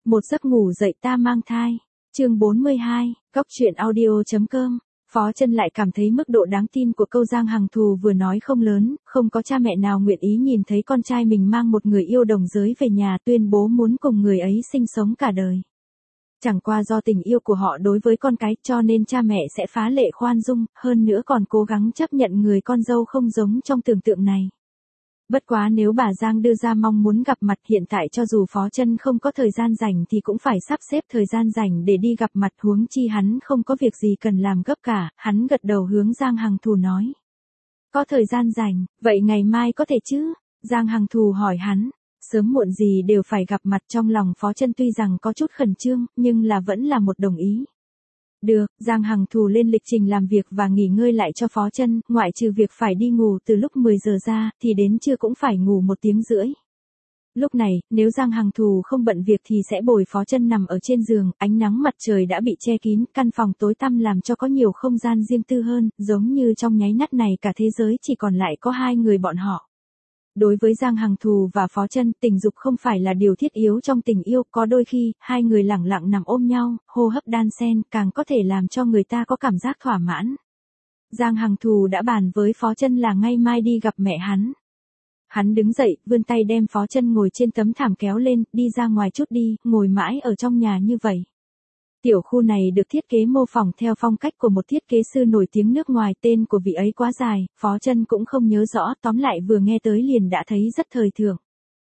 Một giấc ngủ dậy ta mang thai. Chương 42, Cóc truyện audio.com. Phó Chân lại cảm thấy mức độ đáng tin của câu Giang Hằng Thù vừa nói không lớn, không có cha mẹ nào nguyện ý nhìn thấy con trai mình mang một người yêu đồng giới về nhà tuyên bố muốn cùng người ấy sinh sống cả đời. Chẳng qua do tình yêu của họ đối với con cái cho nên cha mẹ sẽ phá lệ khoan dung, hơn nữa còn cố gắng chấp nhận người con dâu không giống trong tưởng tượng này. Bất quá nếu bà Giang đưa ra mong muốn gặp mặt hiện tại cho dù Phó Chân không có thời gian rảnh thì cũng phải sắp xếp thời gian rảnh để đi gặp mặt, huống chi hắn không có việc gì cần làm gấp cả, hắn gật đầu hướng Giang Hằng Thù nói. Có thời gian rảnh, vậy ngày mai có thể chứ? Giang Hằng Thù hỏi hắn, sớm muộn gì đều phải gặp mặt. Trong lòng Phó Chân tuy rằng có chút khẩn trương, nhưng là vẫn là một đồng ý. Được, Giang Hằng Thù lên lịch trình làm việc và nghỉ ngơi lại cho Phó Chân, ngoại trừ việc phải đi ngủ từ lúc 10 giờ ra, thì đến trưa cũng phải ngủ 1 tiếng rưỡi. Lúc này, nếu Giang Hằng Thù không bận việc thì sẽ bồi Phó Chân nằm ở trên giường, ánh nắng mặt trời đã bị che kín, căn phòng tối tăm làm cho có nhiều không gian riêng tư hơn, giống như trong nháy mắt này cả thế giới chỉ còn lại có hai người bọn họ. Đối với Giang Hằng Thù và Phó Chân, tình dục không phải là điều thiết yếu trong tình yêu, có đôi khi, hai người lẳng lặng nằm ôm nhau, hô hấp đan xen, càng có thể làm cho người ta có cảm giác thỏa mãn. Giang Hằng Thù đã bàn với Phó Chân là ngay mai đi gặp mẹ hắn. Hắn đứng dậy, vươn tay đem Phó Chân ngồi trên tấm thảm kéo lên, đi ra ngoài chút đi, ngồi mãi ở trong nhà như vậy. Tiểu khu này được thiết kế mô phỏng theo phong cách của một thiết kế sư nổi tiếng nước ngoài, tên của vị ấy quá dài, Phó Chân cũng không nhớ rõ, tóm lại vừa nghe tới liền đã thấy rất thời thượng.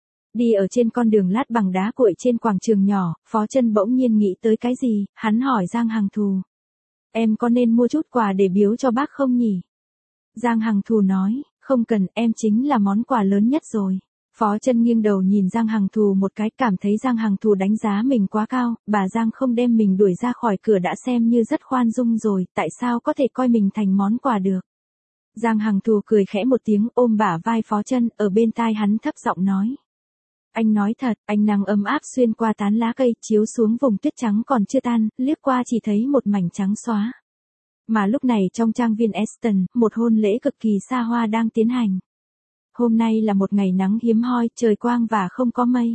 Đi ở trên con đường lát bằng đá cuội trên quảng trường nhỏ, Phó Chân bỗng nhiên nghĩ tới cái gì, hắn hỏi Giang Hằng Thù. Em có nên mua chút quà để biếu cho bác không nhỉ? Giang Hằng Thù nói, không cần, em chính là món quà lớn nhất rồi. Phó Chân nghiêng đầu nhìn Giang Hằng Thù một cái, cảm thấy Giang Hằng Thù đánh giá mình quá cao, bà Giang không đem mình đuổi ra khỏi cửa đã xem như rất khoan dung rồi, tại sao có thể coi mình thành món quà được. Giang Hằng Thù cười khẽ một tiếng, ôm bả vai Phó Chân, ở bên tai hắn thấp giọng nói. Anh nói thật, ánh nắng ấm áp xuyên qua tán lá cây, chiếu xuống vùng tuyết trắng còn chưa tan, liếc qua chỉ thấy một mảnh trắng xóa. Mà lúc này trong trang viên Aston, một hôn lễ cực kỳ xa hoa đang tiến hành. Hôm nay là một ngày nắng hiếm hoi, trời quang và không có mây.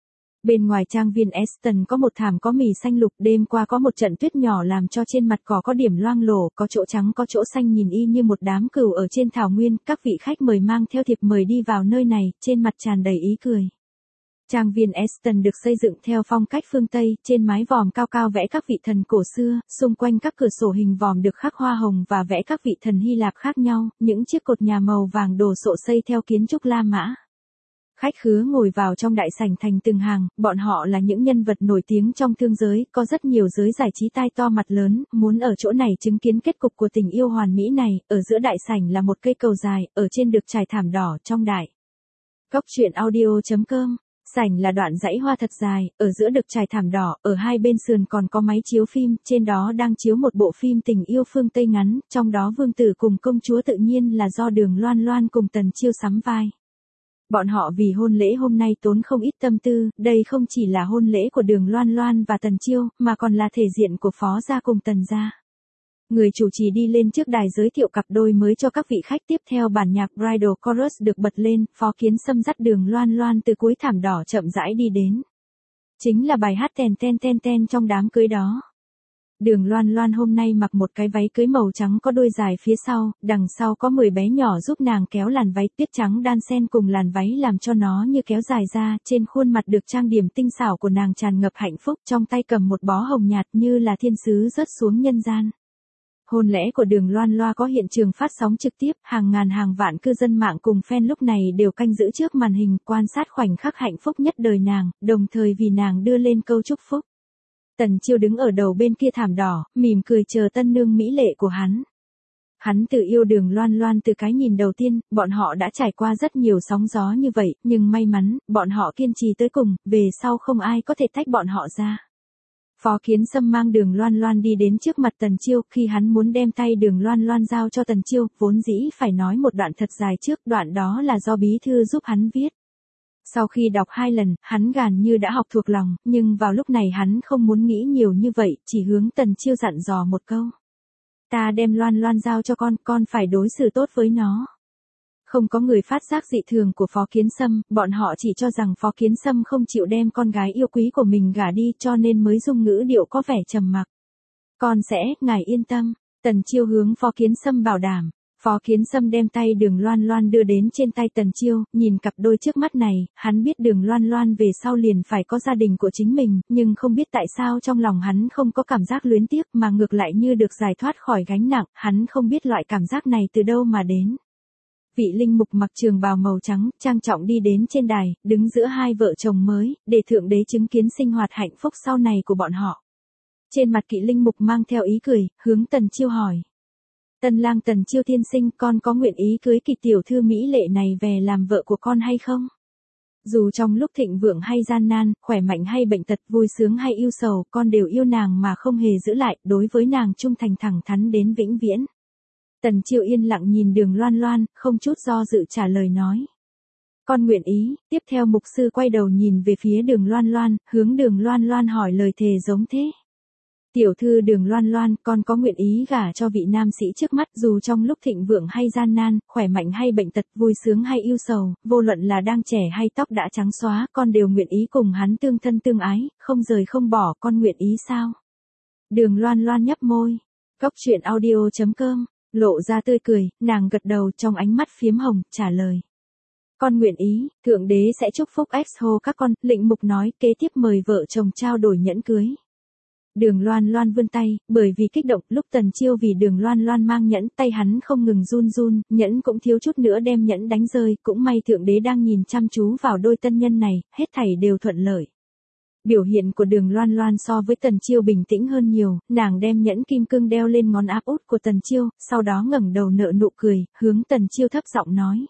Bên ngoài trang viên Aston có một thảm có mì xanh lục, đêm qua có một trận tuyết nhỏ làm cho trên mặt cỏ có điểm loang lổ, có chỗ trắng có chỗ xanh nhìn y như một đám cừu ở trên thảo nguyên, các vị khách mời mang theo thiệp mời đi vào nơi này, trên mặt tràn đầy ý cười. Trang viên Aston được xây dựng theo phong cách phương Tây, trên mái vòm cao cao vẽ các vị thần cổ xưa, xung quanh các cửa sổ hình vòm được khắc hoa hồng và vẽ các vị thần Hy Lạp khác nhau, những chiếc cột nhà màu vàng đồ sộ xây theo kiến trúc La Mã. Khách khứa ngồi vào trong đại sảnh thành từng hàng, bọn họ là những nhân vật nổi tiếng trong thương giới, có rất nhiều giới giải trí tai to mặt lớn, muốn ở chỗ này chứng kiến kết cục của tình yêu hoàn mỹ này, ở giữa đại sảnh là một cây cầu dài, ở trên được trải thảm đỏ trong đại. Cóc truyện audio.com. Sảnh là đoạn dãy hoa thật dài, ở giữa được trải thảm đỏ, ở hai bên sườn còn có máy chiếu phim, trên đó đang chiếu một bộ phim tình yêu phương Tây ngắn, trong đó vương tử cùng công chúa tự nhiên là do Đường Loan Loan cùng Tần Chiêu sắm vai. Bọn họ vì hôn lễ hôm nay tốn không ít tâm tư, đây không chỉ là hôn lễ của Đường Loan Loan và Tần Chiêu, mà còn là thể diện của Phó gia cùng Tần gia. Người chủ trì đi lên trước đài giới thiệu cặp đôi mới cho các vị khách, tiếp theo bản nhạc Bridal Chorus được bật lên, Phó Kiến Sâm dắt Đường Loan Loan từ cuối thảm đỏ chậm rãi đi đến. Chính là bài hát Ten Ten Ten Ten trong đám cưới đó. Đường Loan Loan hôm nay mặc một cái váy cưới màu trắng có đôi dài phía sau, đằng sau có 10 bé nhỏ giúp nàng kéo làn váy tuyết trắng đan xen cùng làn váy làm cho nó như kéo dài ra, trên khuôn mặt được trang điểm tinh xảo của nàng tràn ngập hạnh phúc, trong tay cầm một bó hồng nhạt như là thiên sứ rớt xuống nhân gian. Hôn lễ của Đường Loan Loa có hiện trường phát sóng trực tiếp, hàng ngàn hàng vạn cư dân mạng cùng fan lúc này đều canh giữ trước màn hình, quan sát khoảnh khắc hạnh phúc nhất đời nàng, đồng thời vì nàng đưa lên câu chúc phúc. Tần Chiêu đứng ở đầu bên kia thảm đỏ, mỉm cười chờ tân nương mỹ lệ của hắn. Hắn tự yêu Đường Loan Loan từ cái nhìn đầu tiên, bọn họ đã trải qua rất nhiều sóng gió như vậy, nhưng may mắn, bọn họ kiên trì tới cùng, về sau không ai có thể tách bọn họ ra. Phó Kiến Sâm mang Đường Loan Loan đi đến trước mặt Tần Chiêu, khi hắn muốn đem tay Đường Loan Loan giao cho Tần Chiêu, vốn dĩ phải nói một đoạn thật dài trước, đoạn đó là do bí thư giúp hắn viết. Sau khi đọc 2 lần, hắn gần như đã học thuộc lòng, nhưng vào lúc này hắn không muốn nghĩ nhiều như vậy, chỉ hướng Tần Chiêu dặn dò một câu. Ta đem Loan Loan giao cho con phải đối xử tốt với nó. Không có người phát giác dị thường của Phó Kiến Sâm, bọn họ chỉ cho rằng Phó Kiến Sâm không chịu đem con gái yêu quý của mình gả đi cho nên mới dùng ngữ điệu có vẻ trầm mặc. Con sẽ, ngài yên tâm, Tần Chiêu hướng Phó Kiến Sâm bảo đảm. Phó Kiến Sâm đem tay Đường Loan Loan đưa đến trên tay Tần Chiêu, nhìn cặp đôi trước mắt này, hắn biết Đường Loan Loan về sau liền phải có gia đình của chính mình, nhưng không biết tại sao trong lòng hắn không có cảm giác luyến tiếc mà ngược lại như được giải thoát khỏi gánh nặng, hắn không biết loại cảm giác này từ đâu mà đến. Vị linh mục mặc trường bào màu trắng, trang trọng đi đến trên đài, đứng giữa hai vợ chồng mới, để thượng đế chứng kiến sinh hoạt hạnh phúc sau này của bọn họ. Trên mặt kỵ linh mục mang theo ý cười, hướng Tần Chiêu hỏi. Tân lang Tần Chiêu tiên sinh, con có nguyện ý cưới kỵ tiểu thư mỹ lệ này về làm vợ của con hay không? Dù trong lúc thịnh vượng hay gian nan, khỏe mạnh hay bệnh tật, vui sướng hay ưu sầu, con đều yêu nàng mà không hề giữ lại, đối với nàng trung thành thẳng thắn đến vĩnh viễn. Tần Chiêu yên lặng nhìn Đường Loan Loan, không chút do dự trả lời nói. Con nguyện ý. Tiếp theo mục sư quay đầu nhìn về phía Đường Loan Loan, hướng Đường Loan Loan hỏi lời thề giống thế. Tiểu thư Đường Loan Loan, con có nguyện ý gả cho vị nam sĩ trước mắt, dù trong lúc thịnh vượng hay gian nan, khỏe mạnh hay bệnh tật, vui sướng hay ưu sầu, vô luận là đang trẻ hay tóc đã trắng xóa, con đều nguyện ý cùng hắn tương thân tương ái, không rời không bỏ, con nguyện ý sao? Đường Loan Loan nhấp môi. Cóc truyện audio.com, lộ ra tươi cười, nàng gật đầu trong ánh mắt phiếm hồng, trả lời. Con nguyện ý, thượng đế sẽ chúc phúc exho các con, lệnh mục nói, kế tiếp mời vợ chồng trao đổi nhẫn cưới. Đường Loan Loan vươn tay, bởi vì kích động, lúc Tần Chiêu vì Đường Loan Loan mang nhẫn, tay hắn không ngừng run run, nhẫn cũng thiếu chút nữa đem nhẫn đánh rơi, cũng may thượng đế đang nhìn chăm chú vào đôi tân nhân này, hết thảy đều thuận lợi. Biểu hiện của Đường Loan Loan so với Tần Chiêu bình tĩnh hơn nhiều, nàng đem nhẫn kim cương đeo lên ngón áp út của Tần Chiêu, sau đó ngẩng đầu nở nụ cười, hướng Tần Chiêu thấp giọng nói.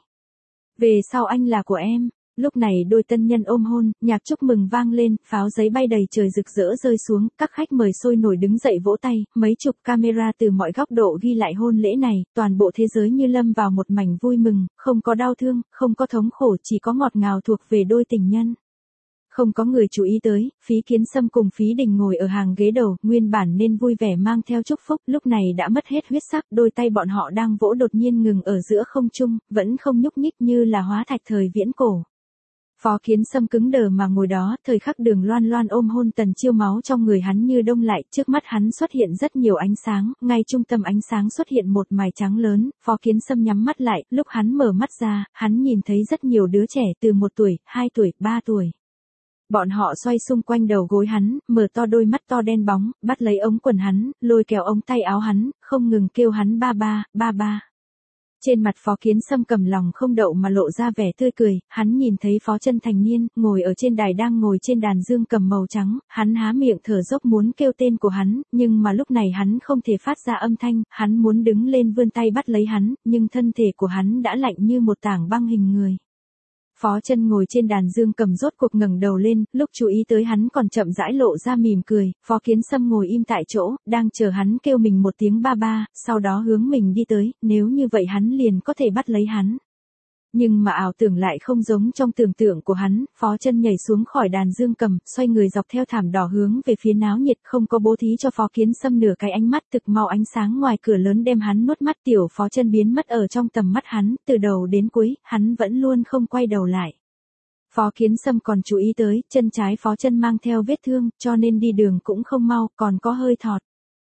Về sau anh là của em. Lúc này đôi tân nhân ôm hôn, nhạc chúc mừng vang lên, pháo giấy bay đầy trời rực rỡ rơi xuống, các khách mời sôi nổi đứng dậy vỗ tay, mấy chục camera từ mọi góc độ ghi lại hôn lễ này, toàn bộ thế giới như lâm vào một mảnh vui mừng, không có đau thương, không có thống khổ, chỉ có ngọt ngào thuộc về đôi tình nhân. Không có người chú ý tới, Phí Kiến Sâm cùng Phí Đình ngồi ở hàng ghế đầu, nguyên bản nên vui vẻ mang theo chúc phúc, lúc này đã mất hết huyết sắc, đôi tay bọn họ đang vỗ đột nhiên ngừng ở giữa không trung, vẫn không nhúc nhích như là hóa thạch thời viễn cổ. Phó Kiến Sâm cứng đờ mà ngồi đó, thời khắc Đường Loan Loan ôm hôn Tần Chiêu, máu trong người hắn như đông lại, trước mắt hắn xuất hiện rất nhiều ánh sáng, ngay trung tâm ánh sáng xuất hiện một mài trắng lớn, Phó Kiến Sâm nhắm mắt lại, lúc hắn mở mắt ra, hắn nhìn thấy rất nhiều đứa trẻ từ 1 tuổi, 2 tuổi, 3 tuổi. Bọn họ xoay xung quanh đầu gối hắn, mở to đôi mắt to đen bóng, bắt lấy ống quần hắn, lôi kéo ống tay áo hắn, không ngừng kêu hắn ba ba, ba ba. Trên mặt Phó Kiến Sâm cầm lòng không đậu mà lộ ra vẻ tươi cười, hắn nhìn thấy Phó Chân thành niên, ngồi ở trên đài đang ngồi trên đàn dương cầm màu trắng, hắn há miệng thở dốc muốn kêu tên của hắn, nhưng mà lúc này hắn không thể phát ra âm thanh, hắn muốn đứng lên vươn tay bắt lấy hắn, nhưng thân thể của hắn đã lạnh như một tảng băng hình người. Phó Chân ngồi trên đàn dương cầm rốt cuộc ngẩng đầu lên, lúc chú ý tới hắn còn chậm rãi lộ ra mỉm cười, Phó Kiến Sâm ngồi im tại chỗ, đang chờ hắn kêu mình một tiếng ba ba, sau đó hướng mình đi tới, nếu như vậy hắn liền có thể bắt lấy hắn. Nhưng mà ảo tưởng lại không giống trong tưởng tượng của hắn, Phó Chân nhảy xuống khỏi đàn dương cầm, xoay người dọc theo thảm đỏ hướng về phía náo nhiệt, không có bố thí cho Phó Kiến Sâm nửa cái ánh mắt, thực mau ánh sáng ngoài cửa lớn đem hắn nuốt mắt, tiểu Phó Chân biến mất ở trong tầm mắt hắn, từ đầu đến cuối, hắn vẫn luôn không quay đầu lại. Phó Kiến Sâm còn chú ý tới, chân trái Phó Chân mang theo vết thương, cho nên đi đường cũng không mau, còn có hơi thọt.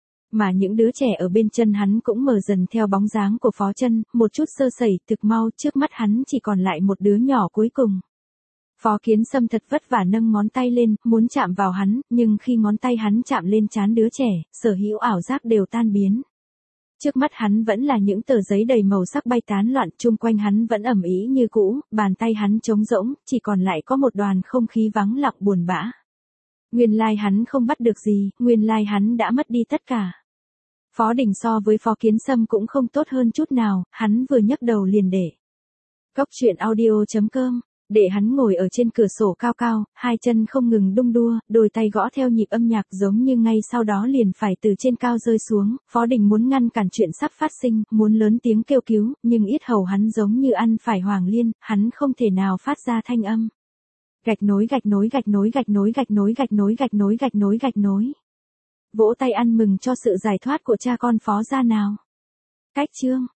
Mà những đứa trẻ ở bên chân hắn cũng mờ dần theo bóng dáng của Phó Chân, một chút sơ sẩy, thực mau, trước mắt hắn chỉ còn lại một đứa nhỏ cuối cùng. Phó Kiến Sâm thật vất vả nâng ngón tay lên, muốn chạm vào hắn, nhưng khi ngón tay hắn chạm lên trán đứa trẻ, sở hữu ảo giác đều tan biến. Trước mắt hắn vẫn là những tờ giấy đầy màu sắc bay tán loạn, chung quanh hắn vẫn ẩm ý như cũ, bàn tay hắn trống rỗng, chỉ còn lại có một đoàn không khí vắng lặng buồn bã. Nguyên lai hắn không bắt được gì, nguyên lai hắn đã mất đi tất cả. Phó Đình so với Phó Kiến Sâm cũng không tốt hơn chút nào, hắn vừa nhấc đầu liền để. Cóc truyện audio.com, để hắn ngồi ở trên cửa sổ cao cao, hai chân không ngừng đung đua, đôi tay gõ theo nhịp âm nhạc giống như ngay sau đó liền phải từ trên cao rơi xuống. Phó Đình muốn ngăn cản chuyện sắp phát sinh, muốn lớn tiếng kêu cứu, nhưng yết hầu hắn giống như ăn phải hoàng liên, hắn không thể nào phát ra thanh âm. Gạch nối gạch nối gạch nối gạch nối gạch nối gạch nối gạch nối gạch nối gạch nối. Vỗ tay ăn mừng cho sự giải thoát của cha con Phó gia nào. Cách chương